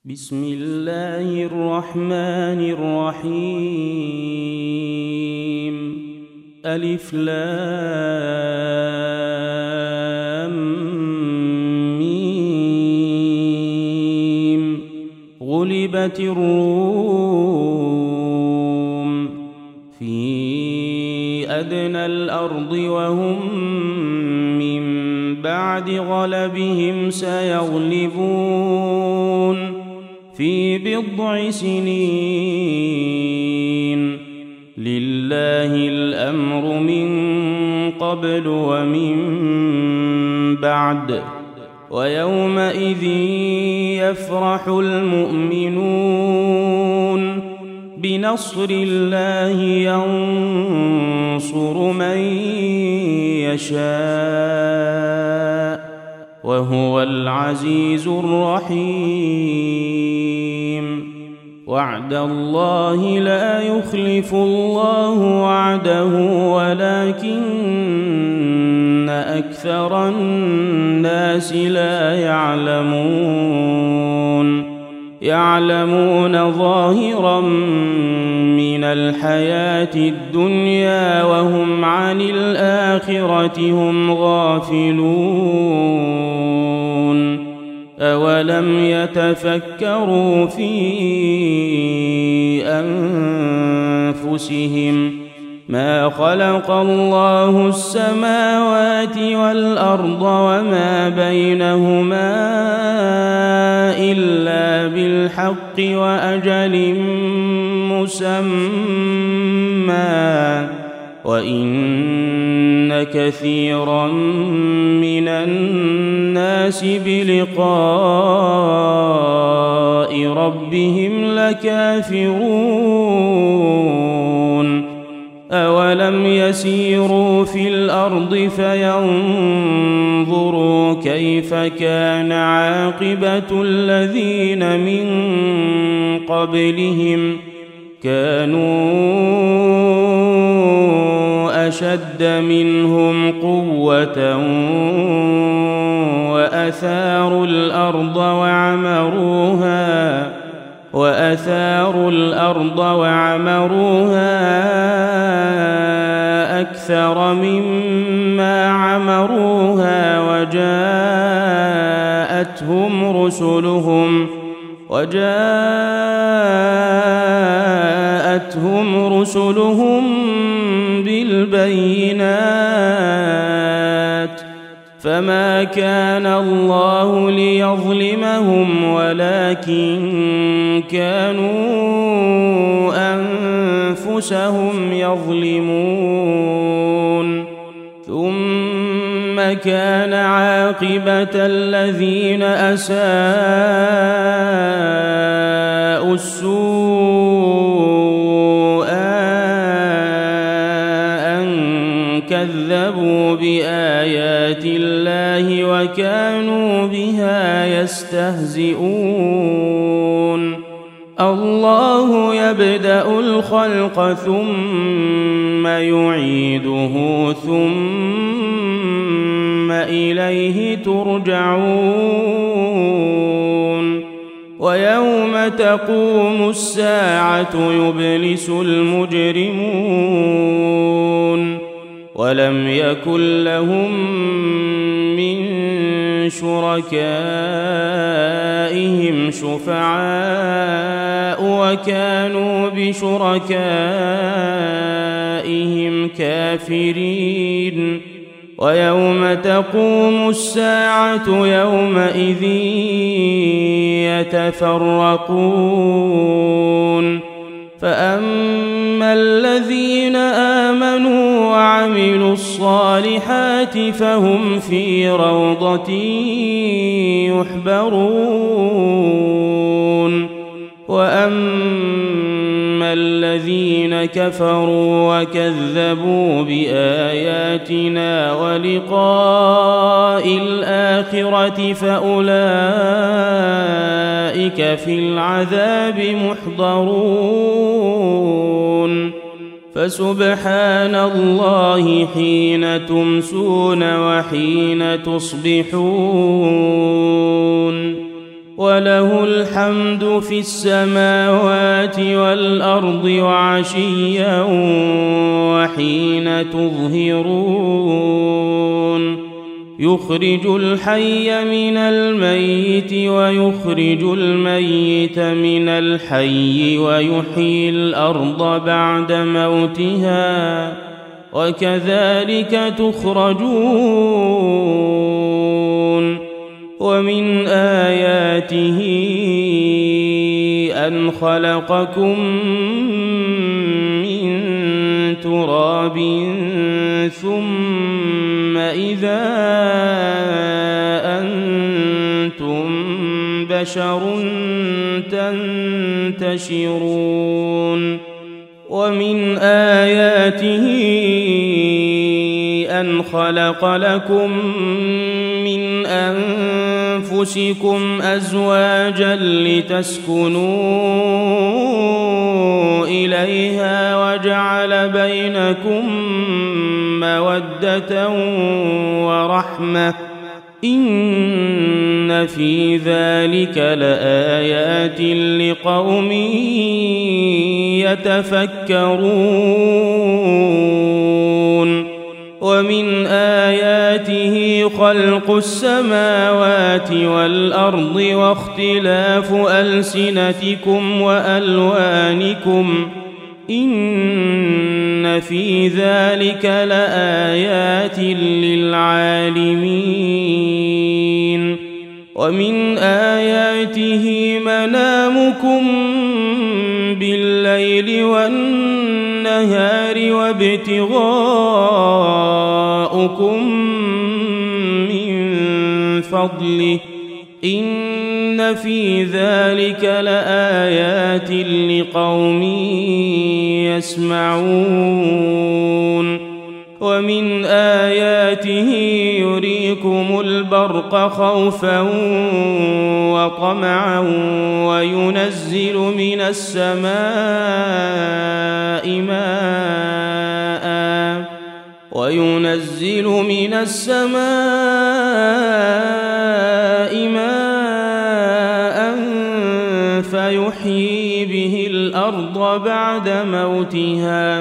بسم الله الرحمن الرحيم. ألف لام ميم. غلبت الروم في أدنى الأرض وهم من بعد غلبهم سيغلبون في بضع سنين. لله الأمر من قبل ومن بعد، ويومئذ يفرح المؤمنون بنصر الله ينصر من يشاء وهو العزيز الرحيم. وعد الله لا يخلف الله وعده ولكن أكثر الناس لا يعلمون ظاهرا من الحياة الدنيا وهم عن الآخرة هم غافلون. أولم يتفكروا في أنفسهم ما خلق الله السماوات والأرض وما بينهما إلا بالحق وأجل مسمى، وإن كثيرا من الناس بلقاء ربهم لكافرون. أولم يسيروا في الأرض فينظروا كيف كان عاقبة الذين من قبلهم كانوا أشد منهم قوة وأثاروا الأرض وعمروها أكثر مما عمروها وجاءتهم رسلهم بالبينات، فما كان الله ليظلمهم ولكن كانوا أنفسهم يظلمون. ثم كان عاقبة الذين أساءوا السوء أن كذبوا بآيات الله وكانوا بها يستهزئون. الله يبدأ الخلق ثم يعيده ثم إليه ترجعون. ويوم تقوم الساعة يبلس المجرمون ولم يكن لهم من شركائهم شفعاء وكانوا بشركائهم كافرين. ويوم تقوم الساعة يومئذ يتفرقون. فأما الذين آمنوا وعملوا الصالحات فهم في روضة يحبرون. وأما الذين كفروا وكذبوا بآياتنا ولقاء الآخرة فأولئك في العذاب محضرون. فسبحان الله حين تمسون وحين تصبحون. وله الحمد في السماوات والأرض وعشيا وحين تظهرون يخرج الحي من الميت ويخرج الميت من الحي ويحيي الأرض بعد موتها وكذلك تخرجون ومن آياته أن خلقكم من تراب ثم إذا أنتم بشر تنتشرون ومن آياته أن خلق لكم من أنفسكم أزواجا لتسكنوا إليها وجعل بينكم مودة ورحمة إن في ذلك لآيات لقوم يتفكرون ومن آياته خلق السماوات والأرض واختلاف ألسنتكم وألوانكم إن في ذلك لآيات للعالمين ومن آياته منامكم بالليل والنهار وابتغاؤكم من فضله إن في ذلك لآيات لقوم يسمعون ومن آياته يريكم البرق خوفا وطمعا وينزل من السماء ماء فيحيي به الأرض بعد موتها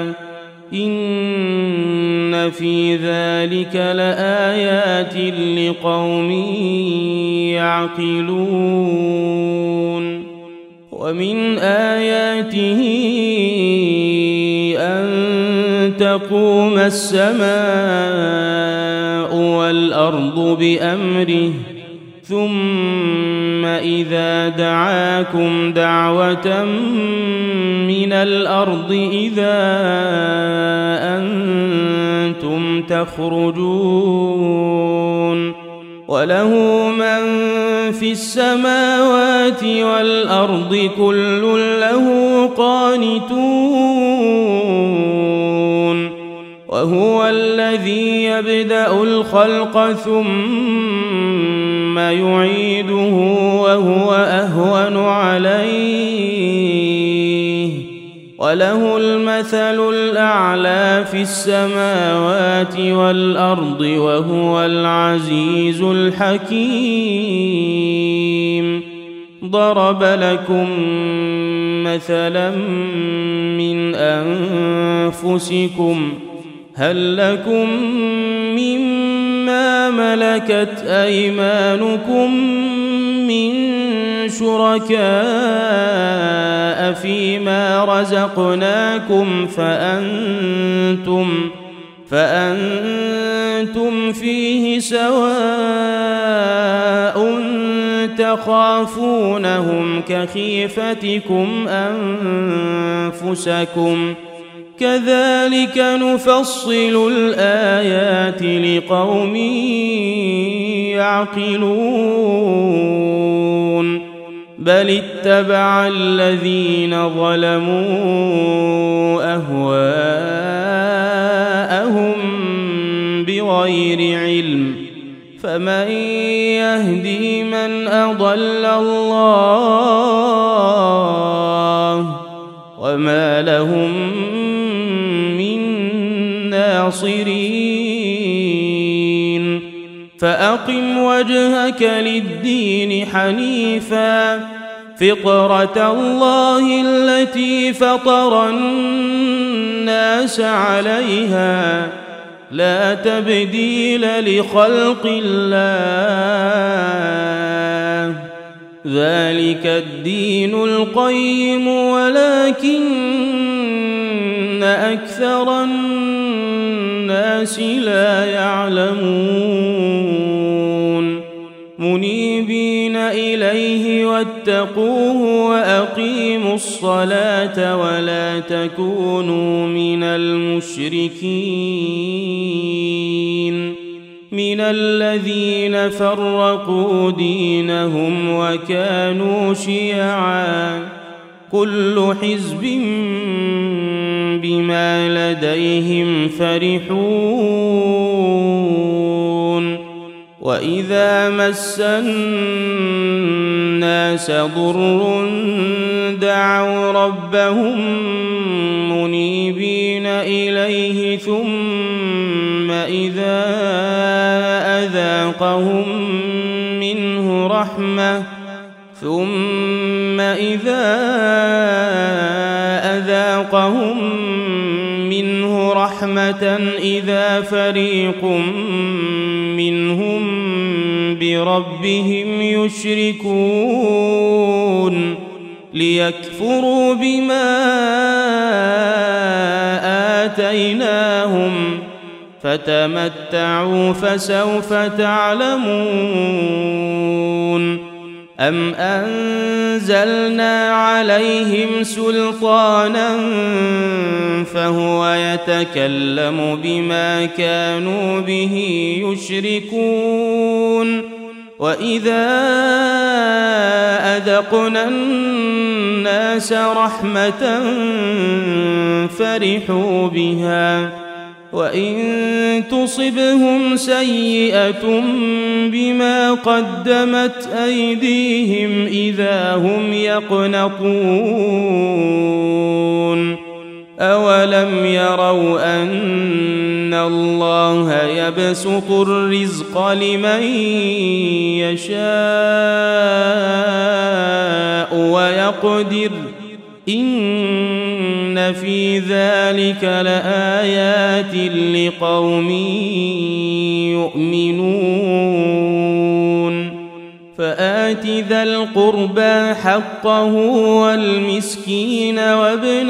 إن في ذلك لآيات لقوم يعقلون ومن آياته أن تقوم السماء والأرض بأمره ثم إذا دعاكم دعوة من الأرض إذا أنتم تخرجون وله من في السماوات والأرض كل له قانتون وهو الذي يبدأ الخلق ثم يعيده وهو أهون عليه وله المثل الأعلى في السماوات والأرض وهو العزيز الحكيم ضرب لكم مثلا من أنفسكم هل لكم مما ملكت أيمانكم من شركاء فيما رزقناكم فأنتم فيه سواء تخافونهم كخيفتكم أنفسكم كذلك نفصل الآيات لقوم يعقلون بل اتبع الذين ظلموا أهواءهم بغير علم فمن يهدي من أضل الله وما لهم من ناصرين فأقم وجهك للدين حنيفا فطرة الله التي فطر الناس عليها لا تبديل لخلق الله ذلك الدين القيم ولكن أكثر الناس لا يعلمون منيبين إليه واتقوه وأقيموا الصلاة ولا تكونوا من المشركين من الذين فرقوا دينهم وكانوا شيعا كل حزب بما لديهم فرحون وإذا مس الناس ضر دعوا ربهم منيبين إليه ثم إذا أذاقهم منه رحمة إذا فريق منهم بربهم يشركون ليكفروا بما آتيناهم فتمتعوا فسوف تعلمون أم أنزلنا عليهم سلطانا فهو يتكلم بما كانوا به يشركون وإذا أذقنا الناس رحمة فرحوا بها وإن تصبهم سيئة بما قدمت أيديهم إذا هم يقنطون أولم يروا أن الله يبسط الرزق لمن يشاء ويقدر إن في ذلك لآيات لقوم يؤمنون فآت ذا القربى حقه والمسكين وابن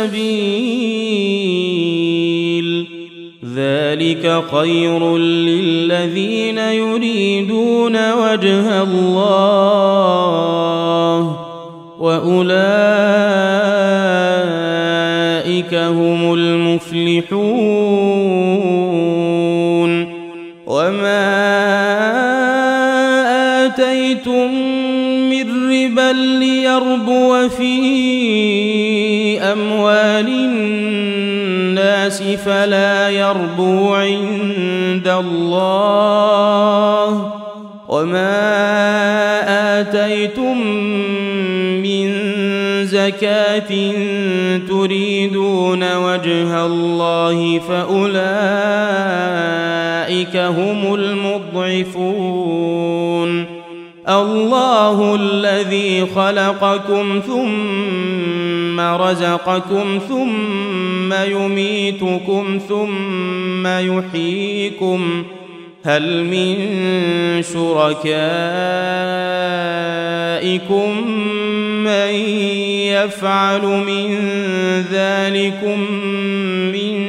السبيل ذلك خير للذين يريدون وجه الله وأولئك هم المفلحون وما آتيتم من ربا ليربو في أموال الناس فلا يربو عند الله وما آتيتم من زكاة تريدون وجه الله فأولئك هم المضعفون الله الذي خلقكم ثم رزقكم ثم يميتكم ثم يحييكم هل من شركائكم من يفعل من ذلكم من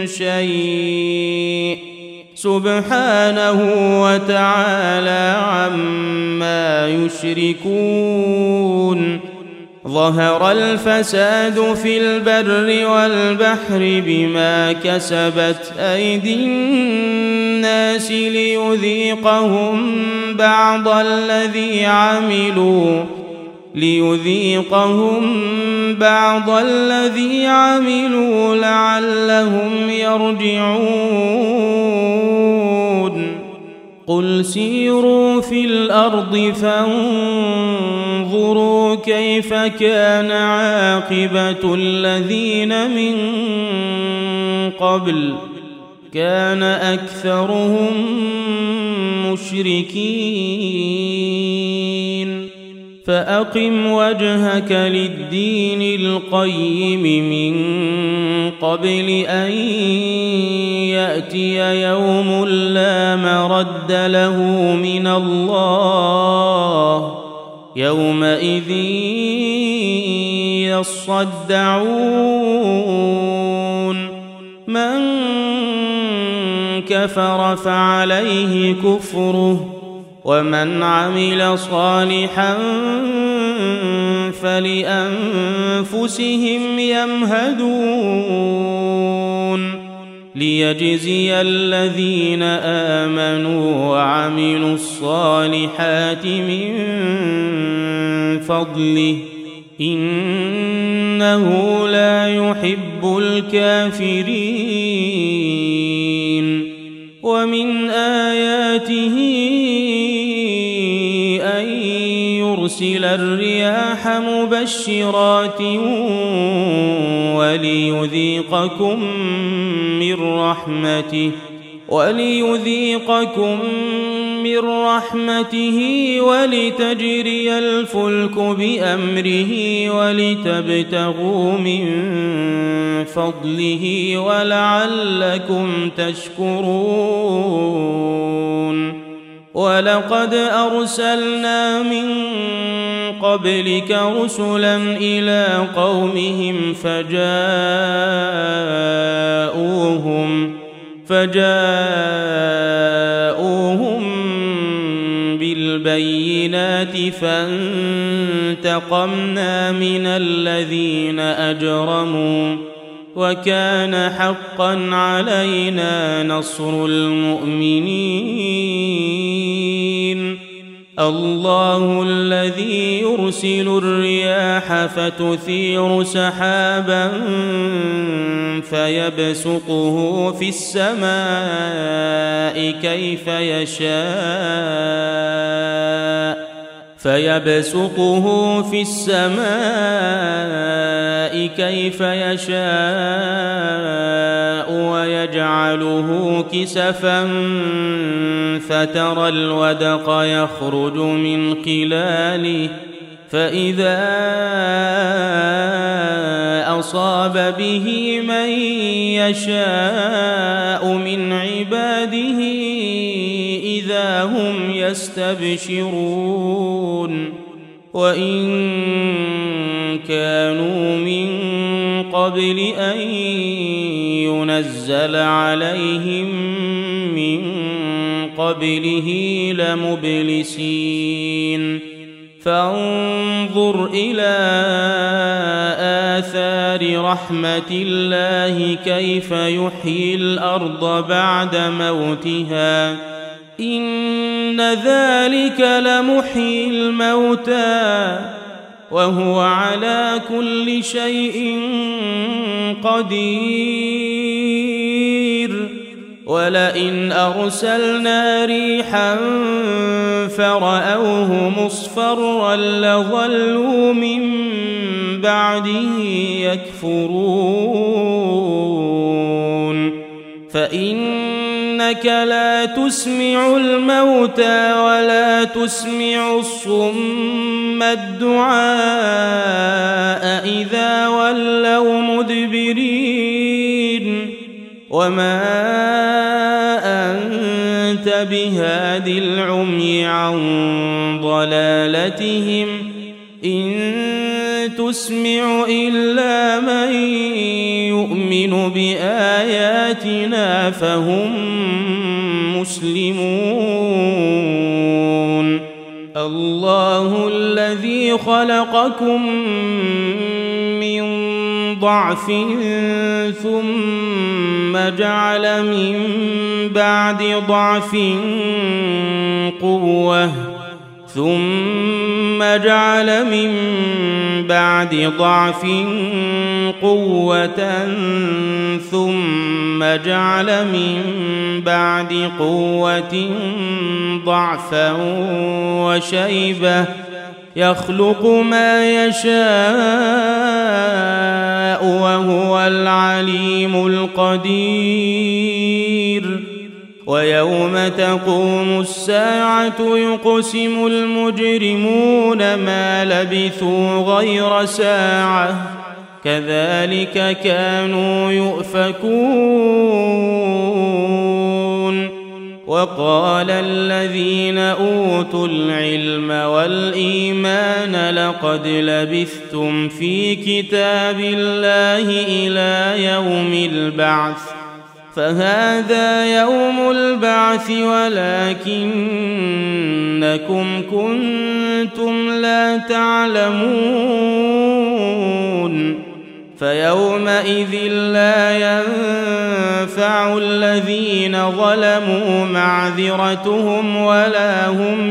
شيء سبحانه وتعالى عما يشركون ظهر الفساد في البر والبحر بما كسبت أيدي الناس ليذيقهم بعض الذي عملوا لعلهم يرجعون قل سيروا في الأرض فانظروا كيف كان عاقبة الذين من قبل كان أكثرهم مشركين فأقم وجهك للدين القيم من قبل أن يأتي يوم لا مرد له من الله يومئذ يصدعون من كفر فعليه كفره ومن عمل صالحا فلأنفسهم يمهدون ليجزي الذين آمنوا وعملوا الصالحات من فضله إنه لا يحب الكافرين ومن آياته أن يرسل الرياح مبشرات وليذيقكم من رحمته ولتجري الفلك بأمره ولتبتغوا من فضله ولعلكم تشكرون ولقد أرسلنا من قبلك رسلا إلى قومهم فجاءوهم بالبينات فانتقمنا من الذين أجرموا وكان حقا علينا نصر المؤمنين الله الذي يرسل الرياح فتثير سحابا فيبسطه في السماء كيف يشاء ويجعله كسفا فترى الودق يخرج من خلاله فإذا أصاب به من يشاء من عباده إذا هم يستبشرون وإن كانوا من قبل أن ينزل عليهم من قبله لمبلسين فانظر إلى آثار رحمة الله كيف يحيي الأرض بعد موتها إن ذلك لمحيي الموتى وهو على كل شيء قدير ولئن أرسلنا ريحا فرأوه مصفرا لظلوا من بعده يكفرون فإنك لا تسمع الموتى ولا تسمع الصم الدعاء إذا ولوا مدبرين وما أنت بهاد العمي عن ضلالتهم إن تسمع إلا من يؤمن بآياتنا فهم مسلمون الله الذي خلقكم من ضعف ثم جعل من بعد ضعف قوة ثم جعل من بعد ضعف قوة ثم جعل من بعد قوة ضعفا وشيبة يخلق ما يشاء وهو العليم القدير ويوم تقوم الساعة يقسم المجرمون ما لبثوا غير ساعة كذلك كانوا يؤفكون وقال الذين أوتوا العلم والإيمان لقد لبثتم في كتاب الله إلى يوم البعث فهذا يوم البعث ولكنكم كنتم لا تعلمون فيومئذ لا ينفع الذين ظلموا معذرتهم ولا هم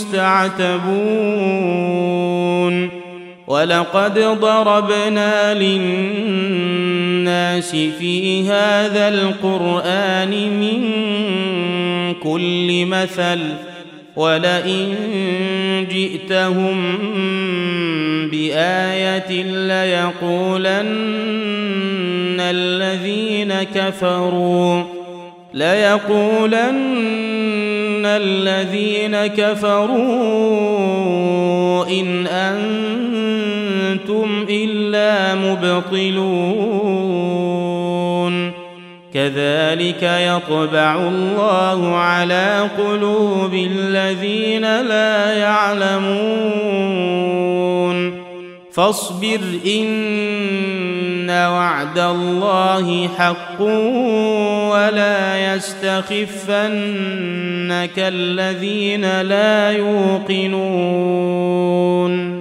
يستعتبون ولقد ضربنا للناس في هذا القرآن من كل مثل ولئن جئتهم بآية ليقولن الذين كفروا إن أنتم إلا مبطلون كذلك يطبع الله على قلوب الذين لا يعلمون فاصبر إن وعد الله حق ولا يستخفنك الذين لا يوقنون